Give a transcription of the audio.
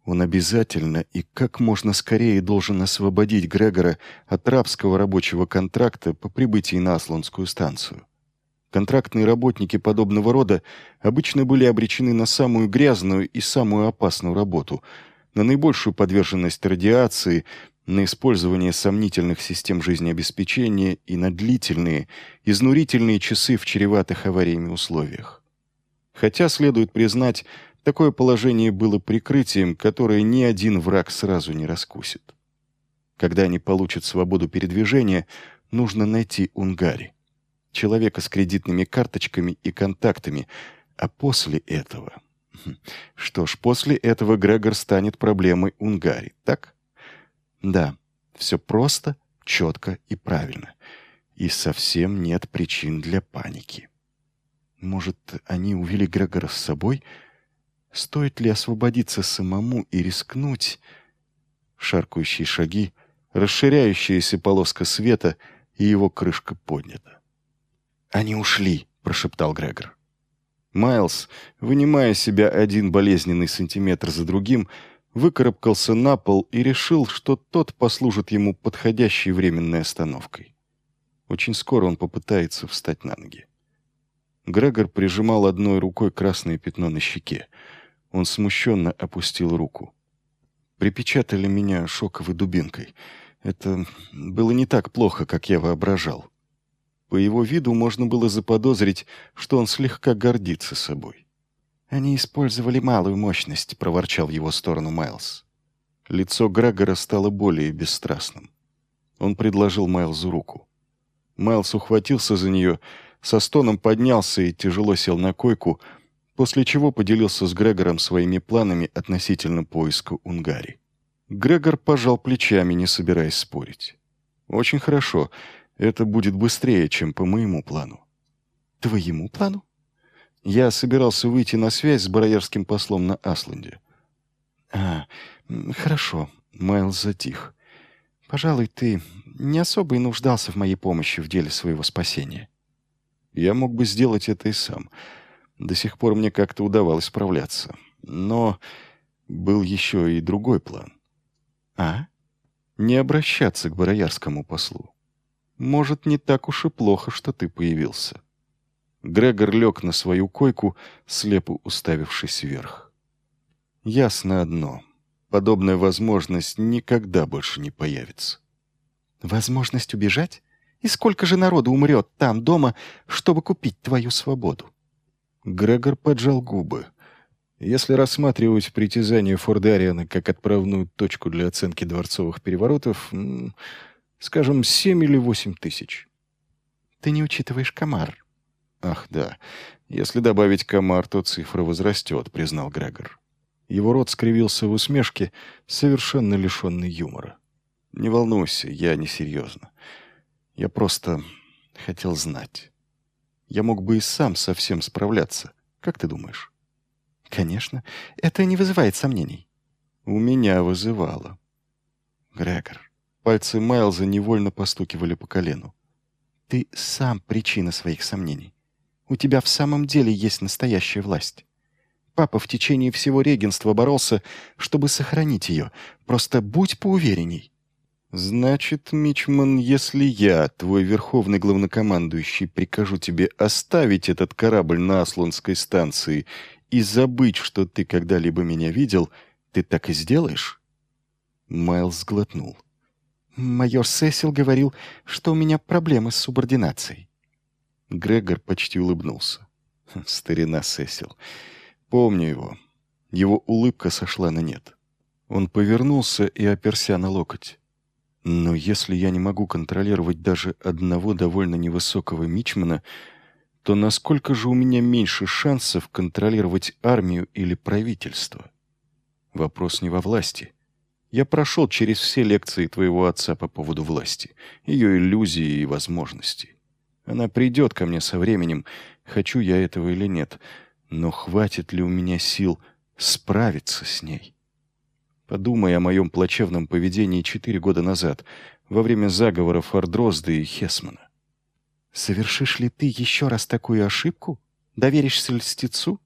Он обязательно и как можно скорее должен освободить Грегора от рабского рабочего контракта по прибытии на Асланскую станцию. Контрактные работники подобного рода обычно были обречены на самую грязную и самую опасную работу, на наибольшую подверженность радиации, на использование сомнительных систем жизнеобеспечения и на длительные, изнурительные часы в чреватых авариями условиях. Хотя, следует признать, такое положение было прикрытием, которое ни один враг сразу не раскусит. Когда они получат свободу передвижения, нужно найти Унгари, человека с кредитными карточками и контактами, а после этого... Что ж, после этого Грегор станет проблемой Унгари, так? Да, все просто, четко и правильно. И совсем нет причин для паники. Может, они увели Грегора с собой? Стоит ли освободиться самому и рискнуть? Шаркающие шаги, расширяющаяся полоска света, и его крышка поднята. «Они ушли», — прошептал Грегор. Майлз, вынимая себя один болезненный сантиметр за другим, выкарабкался на пол и решил, что тот послужит ему подходящей временной остановкой. Очень скоро он попытается встать на ноги. Грегор прижимал одной рукой красное пятно на щеке. Он смущенно опустил руку. «Припечатали меня шоковой дубинкой. Это было не так плохо, как я воображал». По его виду можно было заподозрить, что он слегка гордится собой. «Они использовали малую мощность», — проворчал в его сторону Майлз. Лицо Грегора стало более бесстрастным. Он предложил Майлзу руку. Майлз ухватился за нее, со стоном поднялся и тяжело сел на койку, после чего поделился с Грегором своими планами относительно поиска Унгари. Грегор пожал плечами, не собираясь спорить. «Очень хорошо. Это будет быстрее, чем по моему плану». «Твоему плану?» Я собирался выйти на связь с бароярским послом на Асланде. Хорошо», — Майлз затих. «Пожалуй, ты не особо и нуждался в моей помощи в деле своего спасения». Я мог бы сделать это и сам. До сих пор мне как-то удавалось справляться. Но был еще и другой план. Не обращаться к бароярскому послу. Может, не так уж и плохо, что ты появился. Грегор лег на свою койку, слепо уставившись вверх. Ясно одно. Подобная возможность никогда больше не появится. Возможность убежать? И сколько же народу умрет там, дома, чтобы купить твою свободу? Грегор поджал губы. Если рассматривать притязание Фордариана как отправную точку для оценки дворцовых переворотов, скажем, 7 или 8 тысяч. Ты не учитываешь Камар. Ах, да. Если добавить Камар, то цифра возрастет, признал Грегор. Его рот скривился в усмешке, совершенно лишенный юмора. Не волнуйся, я не серьезно. Я просто хотел знать. Я мог бы и сам совсем справляться. Как ты думаешь? Конечно. Это не вызывает сомнений. У меня вызывало. Грегор. Пальцы Майлза невольно постукивали по колену. Ты сам причина своих сомнений. У тебя в самом деле есть настоящая власть. Папа в течение всего регенства боролся, чтобы сохранить ее. Просто будь поуверенней. Значит, Мичман, если я, твой верховный главнокомандующий, прикажу тебе оставить этот корабль на Асланской станции и забыть, что ты когда-либо меня видел, ты так и сделаешь? Майлз сглотнул. Майор Сесил говорил, что у меня проблемы с субординацией. Грегор почти улыбнулся. Старина Сесил. Помню его. Его улыбка сошла на нет. Он повернулся и оперся на локоть. Но если я не могу контролировать даже одного довольно невысокого мичмана, то насколько же у меня меньше шансов контролировать армию или правительство? Вопрос не во власти. Я прошел через все лекции твоего отца по поводу власти, ее иллюзии и возможностей. Она придет ко мне со временем, хочу я этого или нет, но хватит ли у меня сил справиться с ней? Подумай о моем плачевном поведении 4 года назад, во время заговоров Ардрозда и Хесмана. Совершишь ли ты еще раз такую ошибку? Доверишься льстецу?